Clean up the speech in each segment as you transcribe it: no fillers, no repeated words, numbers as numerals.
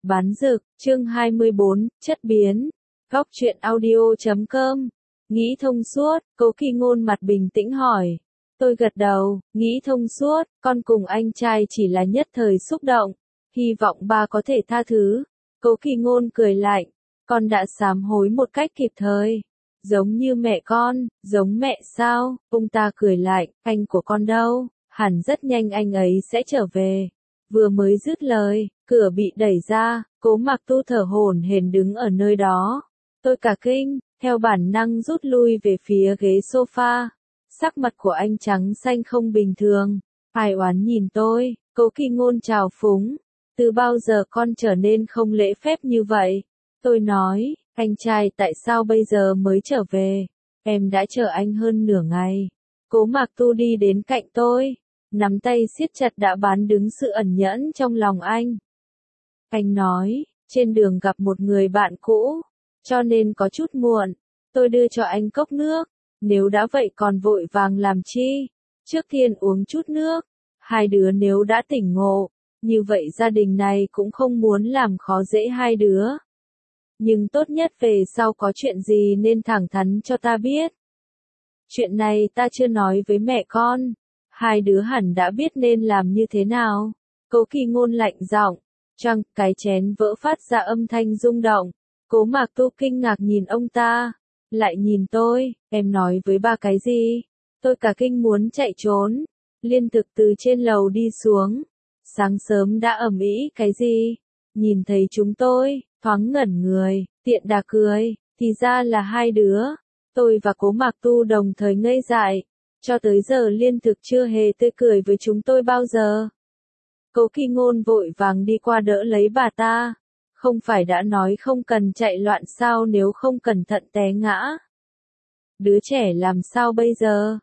Bán dược, chương 24, chất biến. Góc truyện audio.com. Nghĩ thông suốt, Cố Kỳ Ngôn mặt bình tĩnh hỏi. Tôi gật đầu, nghĩ thông suốt, con cùng anh trai chỉ là nhất thời xúc động. Hy vọng ba có thể tha thứ. Cố Kỳ Ngôn cười lạnh. Con đã sám hối một cách kịp thời. Giống như mẹ con, giống mẹ sao? Ông ta cười lạnh, anh của con đâu? Hẳn rất nhanh anh ấy sẽ trở về. Vừa mới dứt lời, cửa bị đẩy ra, Cố Mặc Tu thở hổn hển đứng ở nơi đó. Tôi cả kinh, theo bản năng rút lui về phía ghế sofa. Sắc mặt của anh trắng xanh không bình thường. Ai oán nhìn tôi, Cố Kỳ Ngôn trào phúng. Từ bao giờ con trở nên không lễ phép như vậy? Tôi nói, anh trai tại sao bây giờ mới trở về? Em đã chờ anh hơn nửa ngày. Cố Mặc Tu đi đến cạnh tôi, nắm tay siết chặt đã bán đứng sự ẩn nhẫn trong lòng anh. Anh nói, trên đường gặp một người bạn cũ, cho nên có chút muộn. Tôi đưa cho anh cốc nước, nếu đã vậy còn vội vàng làm chi? Trước tiên uống chút nước, hai đứa nếu đã tỉnh ngộ, như vậy gia đình này cũng không muốn làm khó dễ hai đứa. Nhưng tốt nhất về sau có chuyện gì nên thẳng thắn cho ta biết. Chuyện này ta chưa nói với mẹ con. Hai đứa hẳn đã biết nên làm như thế nào. Cố Kỳ Ngôn lạnh giọng, choang, cái chén vỡ phát ra âm thanh rung động. Cố Mặc Tu kinh ngạc nhìn ông ta, lại nhìn tôi, em nói với ba cái gì? Tôi cả kinh muốn chạy trốn, liên tục từ trên lầu đi xuống. Sáng sớm đã ầm ĩ cái gì? Nhìn thấy chúng tôi, thoáng ngẩn người, tiện đà cười, thì ra là hai đứa. Tôi và Cố Mặc Tu đồng thời ngây dại. Cho tới giờ liên thực chưa hề tươi cười với chúng tôi bao giờ. Cố Kỳ Ngôn vội vàng đi qua đỡ lấy bà ta. Không phải đã nói không cần chạy loạn sao, nếu không cẩn thận té ngã. Đứa trẻ làm sao bây giờ?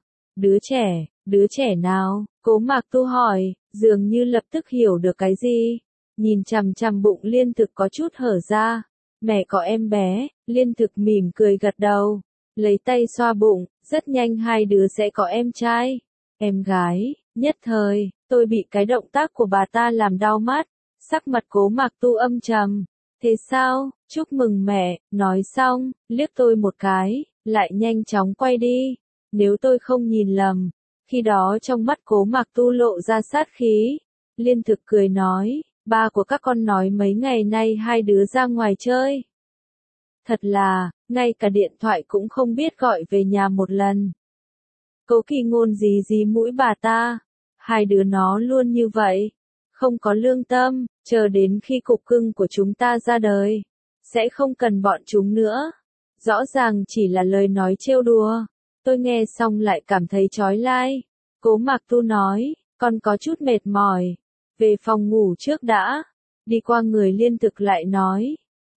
Đứa trẻ nào? Cố Mặc Tu hỏi, dường như lập tức hiểu được cái gì. Nhìn chằm chằm bụng liên thực có chút hở ra. Mẹ có em bé, liên thực mỉm cười gật đầu. Lấy tay xoa bụng, rất nhanh hai đứa sẽ có em trai, em gái. Nhất thời, tôi bị cái động tác của bà ta làm đau mắt. Sắc mặt Cố Mặc Tu âm trầm. Thế sao, chúc mừng mẹ, nói xong, liếc tôi một cái, lại nhanh chóng quay đi. Nếu tôi không nhìn lầm, khi đó trong mắt Cố Mặc Tu lộ ra sát khí. Liên thực cười nói, ba của các con nói mấy ngày nay hai đứa ra ngoài chơi. Thật là, ngay cả điện thoại cũng không biết gọi về nhà một lần. Cố Kỳ Ngôn dí mũi bà ta. Hai đứa nó luôn như vậy. Không có lương tâm, chờ đến khi cục cưng của chúng ta ra đời. Sẽ không cần bọn chúng nữa. Rõ ràng chỉ là lời nói trêu đùa. Tôi nghe xong lại cảm thấy chói tai. Cố Mặc Tu nói, con có chút mệt mỏi. Về phòng ngủ trước đã. Đi qua người liên thực lại nói.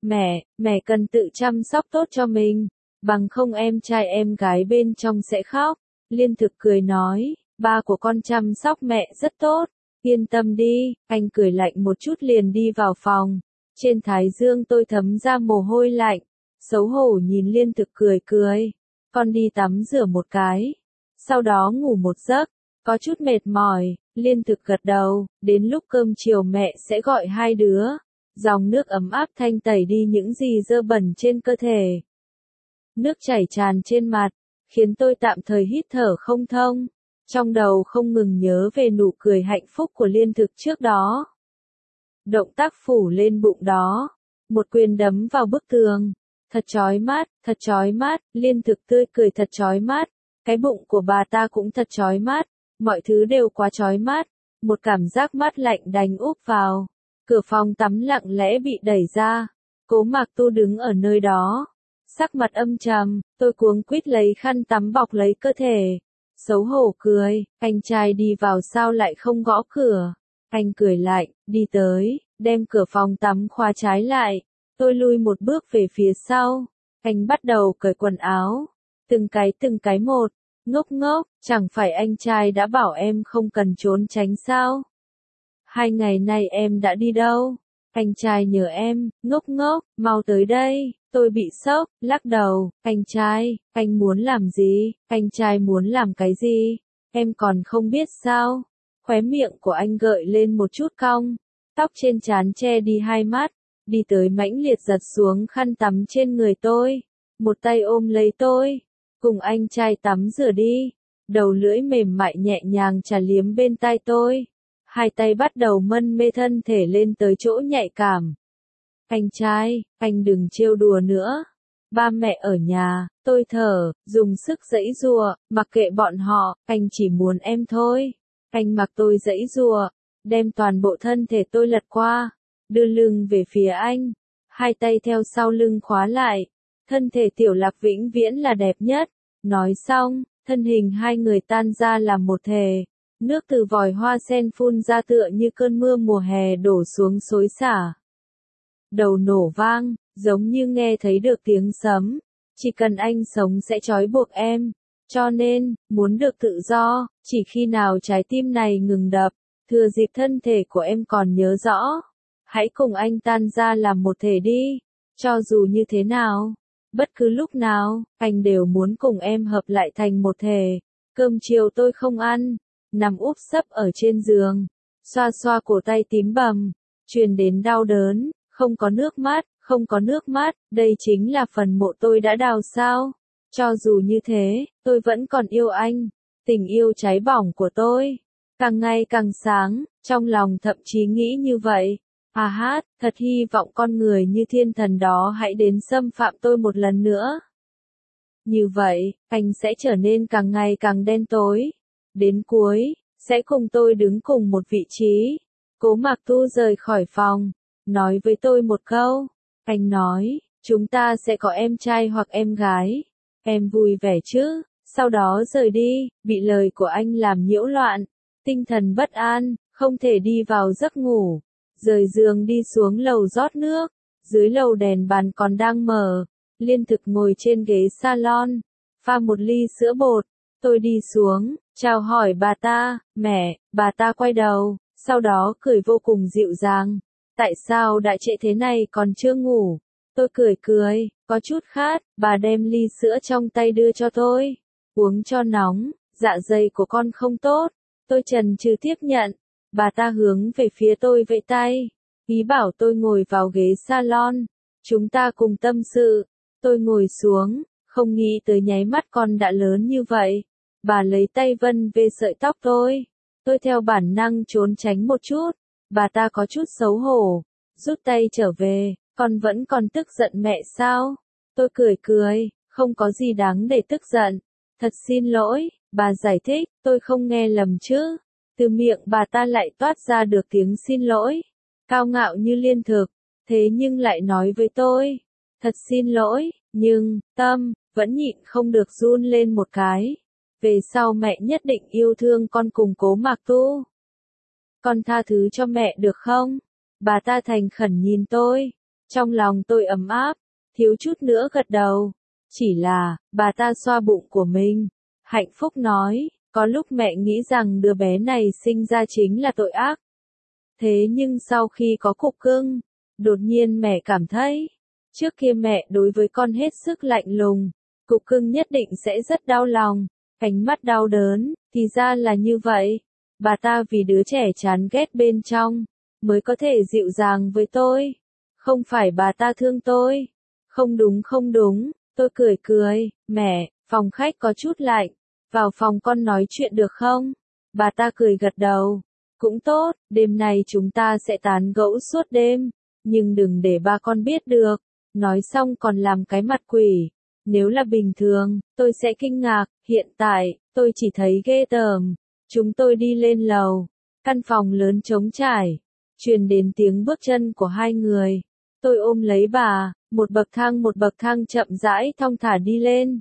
Mẹ cần tự chăm sóc tốt cho mình, bằng không em trai em gái bên trong sẽ khóc. Liên thực cười nói, ba của con chăm sóc mẹ rất tốt, yên tâm đi. Anh cười lạnh một chút liền đi vào phòng. Trên thái dương tôi thấm ra mồ hôi lạnh, xấu hổ nhìn liên thực cười. Con đi tắm rửa một cái, sau đó ngủ một giấc, có chút mệt mỏi. Liên thực gật đầu, đến lúc cơm chiều mẹ sẽ gọi hai đứa. Dòng nước ấm áp thanh tẩy đi những gì dơ bẩn trên cơ thể. Nước chảy tràn trên mặt, khiến tôi tạm thời hít thở không thông. Trong đầu không ngừng nhớ về nụ cười hạnh phúc của liên thực trước đó. Động tác phủ lên bụng đó. Một quyền đấm vào bức tường. Thật chói mắt, liên thực tươi cười thật chói mắt. Cái bụng của bà ta cũng thật chói mắt. Mọi thứ đều quá chói mắt. Một cảm giác mát lạnh đánh úp vào. Cửa phòng tắm lặng lẽ bị đẩy ra. Cố Mặc Tu đứng ở nơi đó. Sắc mặt âm trầm, tôi cuống quýt lấy khăn tắm bọc lấy cơ thể. Xấu hổ cười, anh trai đi vào sao lại không gõ cửa. Anh cười lạnh, đi tới, đem cửa phòng tắm khóa trái lại. Tôi lui một bước về phía sau. Anh bắt đầu cởi quần áo. Từng cái một. Ngốc, chẳng phải anh trai đã bảo em không cần trốn tránh sao? 2 ngày nay em đã đi đâu? Anh trai nhờ em, ngốc, mau tới đây. Tôi bị sốc, lắc đầu. Anh trai, anh muốn làm gì? Anh trai muốn làm cái gì? Em còn không biết sao? Khóe miệng của anh gợi lên một chút cong. Tóc trên trán che đi hai mắt. đi tới mãnh liệt giật xuống khăn tắm trên người tôi, một tay ôm lấy tôi, cùng anh trai tắm rửa đi, đầu lưỡi mềm mại nhẹ nhàng chà liếm bên tai tôi, hai tay bắt đầu mân mê thân thể lên tới chỗ nhạy cảm. Anh trai, anh đừng trêu đùa nữa. Ba mẹ ở nhà, tôi thở, dùng sức giãy giụa, mặc kệ bọn họ, anh chỉ muốn em thôi. Anh mặc tôi giãy giụa, đem toàn bộ thân thể tôi lật qua, đưa lưng về phía anh, hai tay theo sau lưng khóa lại. Thân thể Tiểu Lạc vĩnh viễn là đẹp nhất. Nói xong, thân hình hai người tan ra làm một thể. Nước từ vòi hoa sen phun ra tựa như cơn mưa mùa hè đổ xuống xối xả. Đầu nổ vang, giống như nghe thấy được tiếng sấm. Chỉ cần anh sống sẽ trói buộc em. Cho nên, muốn được tự do, chỉ khi nào trái tim này ngừng đập, thừa dịp thân thể của em còn nhớ rõ. Hãy cùng anh tan ra làm một thể đi. Cho dù như thế nào, bất cứ lúc nào, anh đều muốn cùng em hợp lại thành một thể. Cơm chiều tôi không ăn, nằm úp sấp ở trên giường, xoa xoa cổ tay tím bầm, truyền đến đau đớn, không có nước mắt, không có nước mắt, đây chính là phần mộ tôi đã đào sao? Cho dù như thế, tôi vẫn còn yêu anh, tình yêu cháy bỏng của tôi, càng ngày càng sáng, trong lòng thậm chí nghĩ như vậy. À hát, thật hy vọng con người như thiên thần đó hãy đến xâm phạm tôi một lần nữa. Như vậy, anh sẽ trở nên càng ngày càng đen tối. Đến cuối, sẽ cùng tôi đứng cùng một vị trí. Cố Mạc Tu rời khỏi phòng, nói với tôi một câu. Anh nói, chúng ta sẽ có em trai hoặc em gái. Em vui vẻ chứ? Sau đó rời đi, bị lời của anh làm nhiễu loạn. Tinh thần bất an, không thể đi vào giấc ngủ. Rời giường đi xuống lầu rót nước. Dưới lầu đèn bàn còn đang mở. Liên Thực ngồi trên ghế salon, pha một ly sữa bột. Tôi đi xuống, chào hỏi bà ta, mẹ, bà ta quay đầu, sau đó cười vô cùng dịu dàng. Tại sao đã trễ thế này còn chưa ngủ? Tôi cười, có chút khát, bà đem ly sữa trong tay đưa cho tôi. Uống cho nóng, dạ dày của con không tốt. Tôi chần chừ tiếp nhận. Bà ta hướng về phía tôi vẫy tay, ý bảo tôi ngồi vào ghế salon. Chúng ta cùng tâm sự. Tôi ngồi xuống, không nghĩ tới nháy mắt con đã lớn như vậy. Bà lấy tay vân về sợi tóc tôi. Tôi theo bản năng trốn tránh một chút. Bà ta có chút xấu hổ, rút tay trở về. Con vẫn còn tức giận mẹ sao? Tôi cười, không có gì đáng để tức giận. Thật xin lỗi, bà giải thích, tôi không nghe lầm chứ. Từ miệng bà ta lại toát ra được tiếng xin lỗi. Cao ngạo như Liên Thực, thế nhưng lại nói với tôi. Thật xin lỗi, nhưng, tâm, vẫn nhịn không được run lên một cái. Về sau mẹ nhất định yêu thương con cùng Cố Mạc Tu. Con tha thứ cho mẹ được không? Bà ta thành khẩn nhìn tôi. Trong lòng tôi ấm áp, thiếu chút nữa gật đầu. Chỉ là, bà ta xoa bụng của mình. Hạnh phúc nói, có lúc mẹ nghĩ rằng đứa bé này sinh ra chính là tội ác. Thế nhưng sau khi có cục cưng, đột nhiên mẹ cảm thấy, trước kia mẹ đối với con hết sức lạnh lùng, cục cưng nhất định sẽ rất đau lòng, ánh mắt đau đớn, thì ra là như vậy. Bà ta vì đứa trẻ chán ghét bên trong, mới có thể dịu dàng với tôi. Không phải bà ta thương tôi. Không đúng, tôi cười, mẹ, phòng khách có chút lạnh, vào phòng con nói chuyện được không? Bà ta cười gật đầu. Cũng tốt, đêm nay chúng ta sẽ tán gẫu suốt đêm, nhưng đừng để ba con biết được. Nói xong còn làm cái mặt quỷ. Nếu là bình thường, tôi sẽ kinh ngạc, hiện tại, tôi chỉ thấy ghê tởm. Chúng tôi đi lên lầu, căn phòng lớn trống trải, truyền đến tiếng bước chân của hai người. Tôi ôm lấy bà, một bậc thang chậm rãi thong thả đi lên.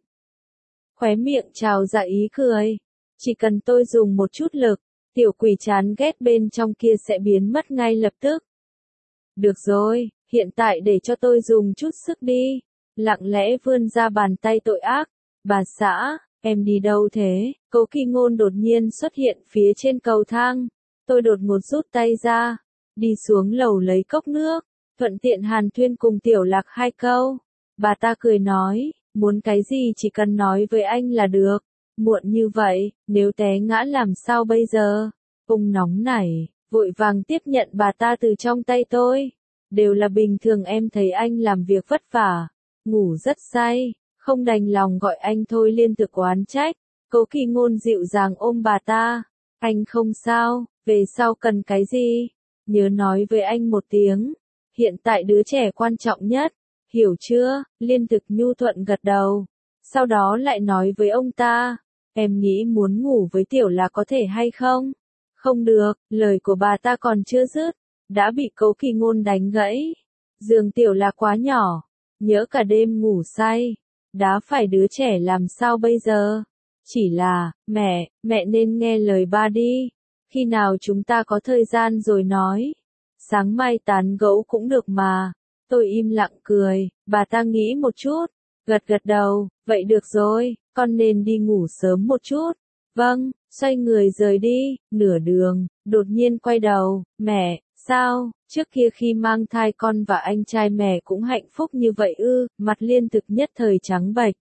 Khóe miệng trào ra ý cười. Chỉ cần tôi dùng một chút lực, tiểu quỷ chán ghét bên trong kia sẽ biến mất ngay lập tức. Được rồi, hiện tại để cho tôi dùng chút sức đi. Lặng lẽ vươn ra bàn tay tội ác. Bà xã, em đi đâu thế? Cố Kỳ Ngôn đột nhiên xuất hiện phía trên cầu thang. Tôi đột ngột rút tay ra, đi xuống lầu lấy cốc nước, thuận tiện hàn thuyên cùng Tiểu Lạc hai câu. Bà ta cười nói, muốn cái gì chỉ cần nói với anh là được. Muộn như vậy, nếu té ngã làm sao bây giờ? Ông nóng nảy, vội vàng tiếp nhận bà ta từ trong tay tôi. đều là bình thường em thấy anh làm việc vất vả, ngủ rất say, không đành lòng gọi anh thôi liên tục oán trách. Cố Kỳ Ngôn dịu dàng ôm bà ta, anh không sao, về sau cần cái gì, nhớ nói với anh một tiếng, hiện tại đứa trẻ quan trọng nhất, hiểu chưa? Liên Thực nhu thuận gật đầu, sau đó lại nói với ông ta, em nghĩ muốn ngủ với Tiểu Lạc có thể hay không? Không được, lời của bà ta còn chưa dứt, đã bị Cố Kỳ Ngôn đánh gãy. Giường Tiểu Lạc quá nhỏ, nhỡ cả đêm ngủ say, đá phải đứa trẻ làm sao bây giờ? Chỉ là, mẹ nên nghe lời ba đi, khi nào chúng ta có thời gian rồi nói. Sáng mai tán gẫu cũng được mà. Tôi im lặng cười, bà ta nghĩ một chút, gật gật đầu, vậy được rồi, con nên đi ngủ sớm một chút. Vâng, xoay người rời đi, nửa đường, đột nhiên quay đầu, mẹ, sao, trước kia khi mang thai con và anh trai mẹ cũng hạnh phúc như vậy ư? Mặt Liên Thực nhất thời trắng bệch.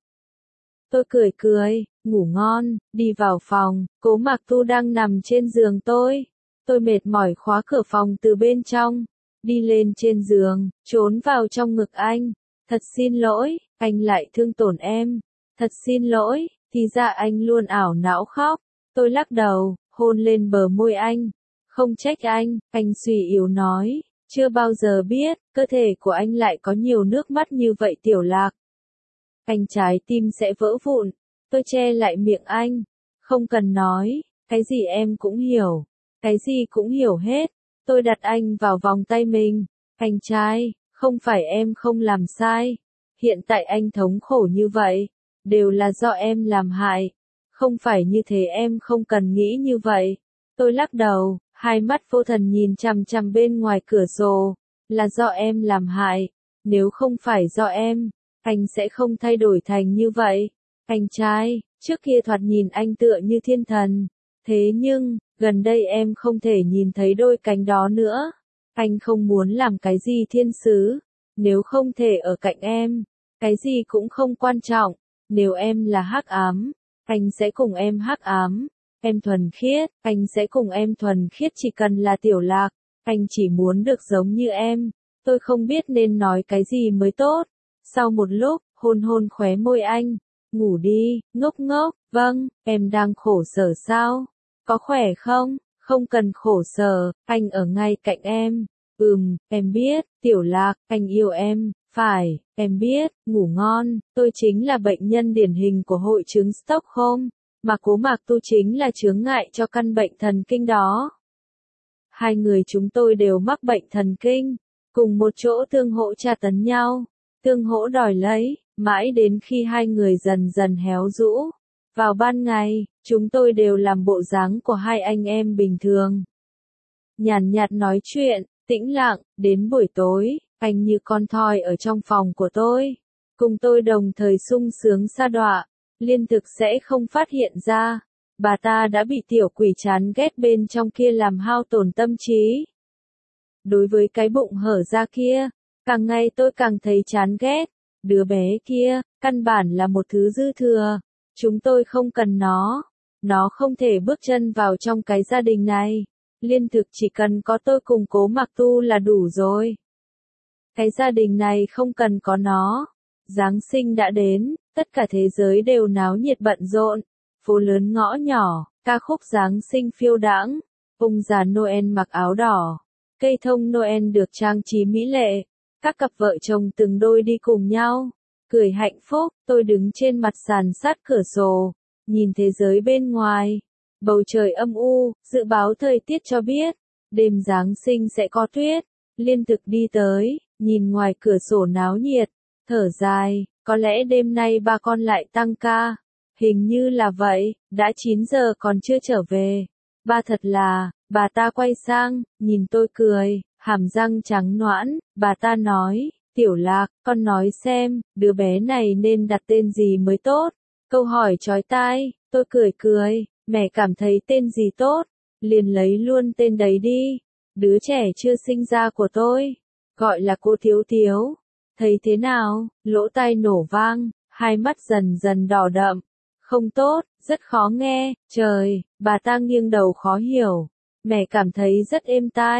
Tôi cười cười, ngủ ngon, đi vào phòng, Cố Mạc Tu đang nằm trên giường tôi. Tôi mệt mỏi khóa cửa phòng từ bên trong, đi lên trên giường, trốn vào trong ngực anh. Thật xin lỗi, anh lại thương tổn em. Thật xin lỗi, thì ra anh luôn ảo não khóc. Tôi lắc đầu, hôn lên bờ môi anh. Không trách anh suy yếu nói, chưa bao giờ biết, cơ thể của anh lại có nhiều nước mắt như vậy Tiểu Lạc. Anh trái tim sẽ vỡ vụn. Tôi che lại miệng anh. Không cần nói, cái gì em cũng hiểu. Cái gì cũng hiểu hết. Tôi đặt anh vào vòng tay mình. Anh trai, không phải em không làm sai. Hiện tại anh thống khổ như vậy, đều là do em làm hại. Không phải như thế em không cần nghĩ như vậy. Tôi lắc đầu, hai mắt vô thần nhìn chằm chằm bên ngoài cửa sổ. Là do em làm hại. Nếu không phải do em, anh sẽ không thay đổi thành như vậy. Anh trai, trước kia thoạt nhìn anh tựa như thiên thần. Thế nhưng, gần đây em không thể nhìn thấy đôi cánh đó nữa. Anh không muốn làm cái gì thiên sứ. Nếu không thể ở cạnh em, cái gì cũng không quan trọng. Nếu em là hắc ám, anh sẽ cùng em hắc ám. Em thuần khiết, anh sẽ cùng em thuần khiết chỉ cần là Tiểu Lạc. Anh chỉ muốn được giống như em. Tôi không biết nên nói cái gì mới tốt. Sau một lúc, hôn hôn khóe môi anh. Ngủ đi, ngốc ngốc, vâng, em đang khổ sở sao? Có khỏe không? Không cần khổ sở, anh ở ngay cạnh em. Em biết, Tiểu Lạc, anh yêu em, phải, em biết, ngủ ngon, tôi chính là bệnh nhân điển hình của hội chứng Stockholm, mà Cố Mạc Tu chính là chướng ngại cho căn bệnh thần kinh đó. Hai người chúng tôi đều mắc bệnh thần kinh, cùng một chỗ tương hỗ tra tấn nhau, tương hỗ đòi lấy, mãi đến khi hai người dần dần héo rũ. Vào ban ngày, chúng tôi đều làm bộ dáng của hai anh em bình thường. Nhàn nhạt nói chuyện, tĩnh lặng, đến buổi tối, anh như con thoi ở trong phòng của tôi. Cùng tôi đồng thời sung sướng sa đọa, Liên Thực sẽ không phát hiện ra. Bà ta đã bị tiểu quỷ chán ghét bên trong kia làm hao tổn tâm trí. Đối với cái bụng hở ra kia, càng ngày tôi càng thấy chán ghét. Đứa bé kia, căn bản là một thứ dư thừa. Chúng tôi không cần nó. Nó không thể bước chân vào trong cái gia đình này. Liên Thực chỉ cần có tôi cùng Cố Mạc Tu là đủ rồi. Cái gia đình này không cần có nó. Giáng sinh đã đến, tất cả thế giới đều náo nhiệt bận rộn. Phố lớn ngõ nhỏ, ca khúc Giáng sinh phiêu đãng. Ông già Noel mặc áo đỏ. Cây thông Noel được trang trí mỹ lệ. Các cặp vợ chồng từng đôi đi cùng nhau. Cười hạnh phúc, tôi đứng trên mặt sàn sát cửa sổ. Nhìn thế giới bên ngoài. Bầu trời âm u, dự báo thời tiết cho biết. Đêm Giáng sinh sẽ có tuyết. Liên Thực đi tới, nhìn ngoài cửa sổ náo nhiệt. Thở dài, có lẽ đêm nay ba con lại tăng ca. Hình như là vậy, đã 9 giờ còn chưa trở về. Ba thật là, bà ta quay sang, nhìn tôi cười, hàm răng trắng nõn, bà ta nói, Tiểu Lạc, con nói xem, đứa bé này nên đặt tên gì mới tốt? Câu hỏi chói tai, tôi cười cười, mẹ cảm thấy tên gì tốt, liền lấy luôn tên đấy đi. Đứa trẻ chưa sinh ra của tôi, gọi là cô Thiếu Thiếu. Thấy thế nào? Lỗ tai nổ vang, hai mắt dần dần đỏ đậm. Không tốt, rất khó nghe, trời, bà ta nghiêng đầu khó hiểu. Mẹ cảm thấy rất êm tai.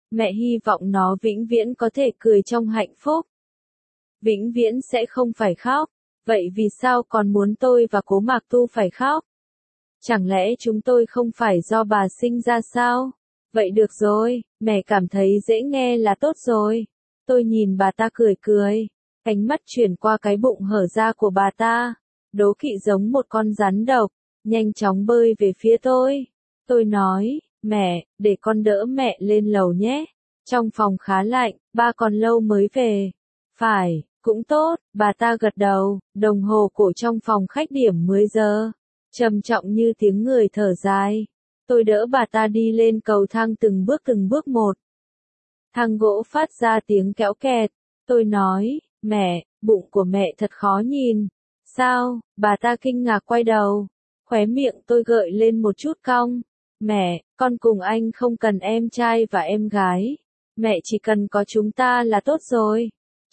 Mẹ hy vọng nó vĩnh viễn có thể cười trong hạnh phúc. Vĩnh viễn sẽ không phải khóc. Vậy vì sao còn muốn tôi và Cố Mạc Tu phải khóc? Chẳng lẽ chúng tôi không phải do bà sinh ra sao? Vậy được rồi, mẹ cảm thấy dễ nghe là tốt rồi. Tôi nhìn bà ta cười cười. Ánh mắt chuyển qua cái bụng hở ra của bà ta. Đố kỵ giống một con rắn độc, nhanh chóng bơi về phía tôi. Tôi nói, mẹ, để con đỡ mẹ lên lầu nhé. Trong phòng khá lạnh, ba còn lâu mới về. Phải, cũng tốt, bà ta gật đầu, đồng hồ cổ trong phòng khách điểm 10 giờ. Trầm trọng như tiếng người thở dài. Tôi đỡ bà ta đi lên cầu thang từng bước một. Thang gỗ phát ra tiếng kéo kẹt. Tôi nói, mẹ, bụng của mẹ thật khó nhìn. Sao? Bà ta kinh ngạc quay đầu. Khóe miệng tôi gợi lên một chút cong. Mẹ, con cùng anh không cần em trai và em gái. Mẹ chỉ cần có chúng ta là tốt rồi.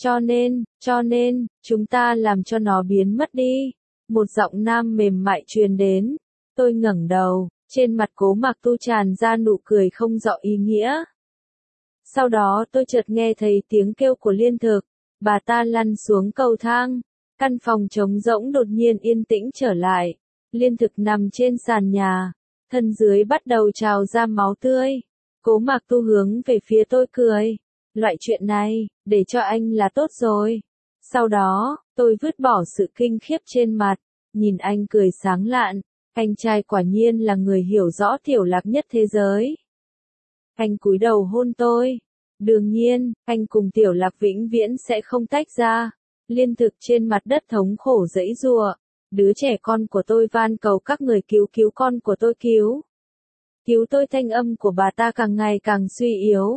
Cho nên, chúng ta làm cho nó biến mất đi. Một giọng nam mềm mại truyền đến. Tôi ngẩng đầu, trên mặt Cố Mạc Tu tràn ra nụ cười không rõ ý nghĩa. Sau đó tôi chợt nghe thấy tiếng kêu của Liên Thực. Bà ta lăn xuống cầu thang. Căn phòng trống rỗng đột nhiên yên tĩnh trở lại. Liên Thực nằm trên sàn nhà. Thân dưới bắt đầu trào ra máu tươi. Cố Mạc Tu hướng về phía tôi cười. Loại chuyện này, để cho anh là tốt rồi. Sau đó, tôi vứt bỏ sự kinh khiếp trên mặt. Nhìn anh cười sáng lạn. Anh trai quả nhiên là người hiểu rõ Tiểu Lạc nhất thế giới. Anh cúi đầu hôn tôi. Đương nhiên, anh cùng Tiểu Lạc vĩnh viễn sẽ không tách ra. Liên Thực trên mặt đất thống khổ giãy giụa. Đứa trẻ con của tôi van cầu các người cứu con của tôi cứu. Cứu tôi, thanh âm của bà ta càng ngày càng suy yếu.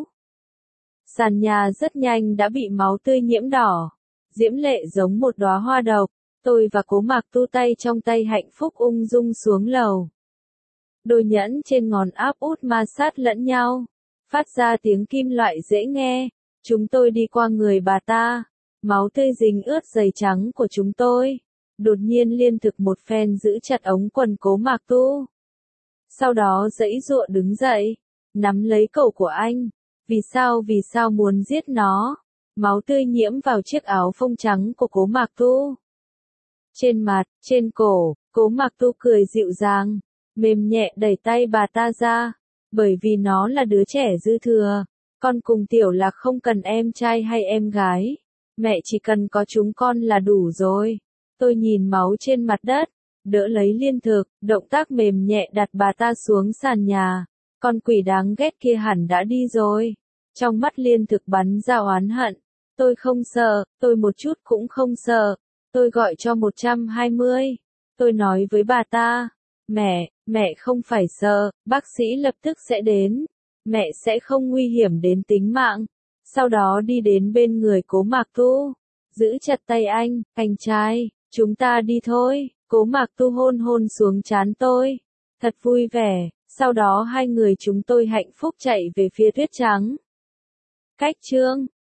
Sàn nhà rất nhanh đã bị máu tươi nhiễm đỏ. Diễm lệ giống một đóa hoa độc. Tôi và Cố Mạc Tu tay trong tay hạnh phúc ung dung xuống lầu. Đôi nhẫn trên ngón áp út ma sát lẫn nhau. Phát ra tiếng kim loại dễ nghe. Chúng tôi đi qua người bà ta. Máu tươi dính ướt giày trắng của chúng tôi. Đột nhiên Liên Thực một phen giữ chặt ống quần Cố Mạc Tu. Sau đó giãy giụa đứng dậy. Nắm lấy cổ của anh. Vì sao muốn giết nó? Máu tươi nhiễm vào chiếc áo phông trắng của Cố Mạc Tu. Trên mặt, trên cổ, Cố Mạc Tu cười dịu dàng. Mềm nhẹ đẩy tay bà ta ra. Bởi vì nó là đứa trẻ dư thừa. Con cùng Tiểu Lạc không cần em trai hay em gái. Mẹ chỉ cần có chúng con là đủ rồi. Tôi nhìn máu trên mặt đất. Đỡ lấy Liên Thực, động tác mềm nhẹ đặt bà ta xuống sàn nhà. Con quỷ đáng ghét kia hẳn đã đi rồi. Trong mắt Liên Thực bắn ra oán hận. Tôi không sợ, tôi một chút cũng không sợ. Tôi gọi cho 120. Tôi nói với bà ta. Mẹ không phải sợ, bác sĩ lập tức sẽ đến. Mẹ sẽ không nguy hiểm đến tính mạng. Sau đó đi đến bên người Cố Mạc Tu. Giữ chặt tay anh trai, chúng ta đi thôi. Cố Mạc Tu hôn hôn xuống trán tôi. Thật vui vẻ. Sau đó hai người chúng tôi hạnh phúc chạy về phía tuyết trắng. Cách chương